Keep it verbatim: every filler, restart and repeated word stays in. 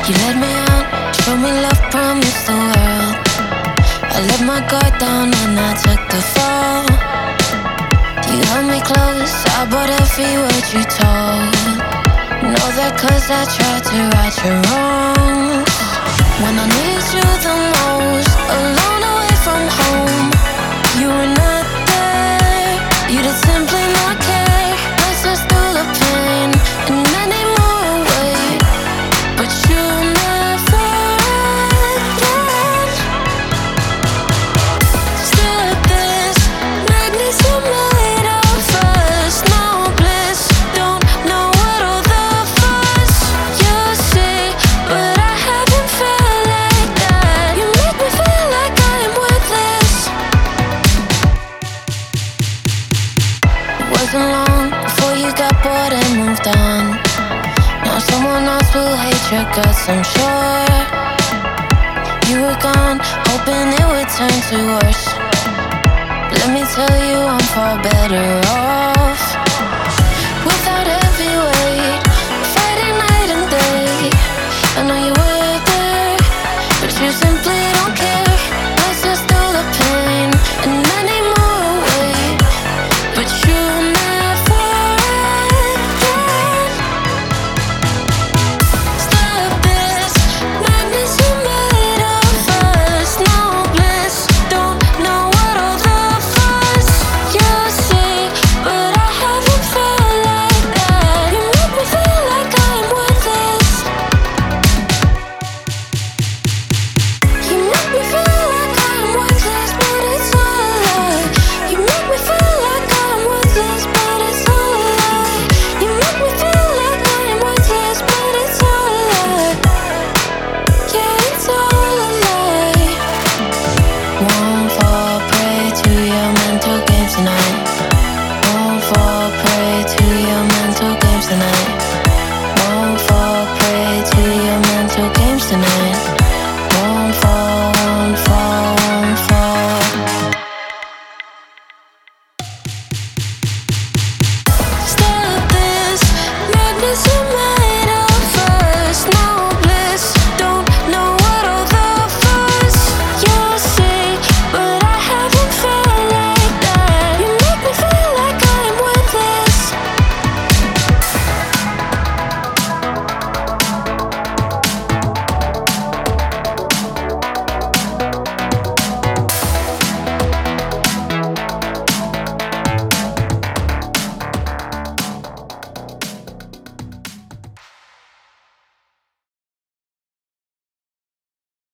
You let me out, show me love, promised the world. I let my guard down and I took the fall. You held me close, I bought every word you told. Know that cause I tried to right your wrongs. When I need you the most, alone away from home, you were not there. You did simply not care. Let's just do the pain in any more way, but you never again. Still this madness you made of us. No bliss, don't know what all the fuss you say, but I haven't felt like that. You make me feel like I am worthless. It wasn't long before you got bored and moved on. Now someone else will hate your guts, I'm sure. You were gone, hoping it would turn to worse. Let me tell you, I'm far better off without heavy weight, fighting night and day. I know you were there, but you simply don't care. Let's just do the pain in any more way, but you never again. Stop this madness you made of us. No bliss, don't know what all the fuss you say, but I haven't felt like that. You make me feel like I'm worthless. You make me feel like I'm worthless, but it's all a lie. You make me feel like I'm worthless, but it's all a lie. You make me feel like I'm worthless, but it's all a lie. Yeah, it's all a lie. Won't fall prey to your mental games tonight. Won't fall prey to your mental games tonight. Won't fall prey to your mental games tonight.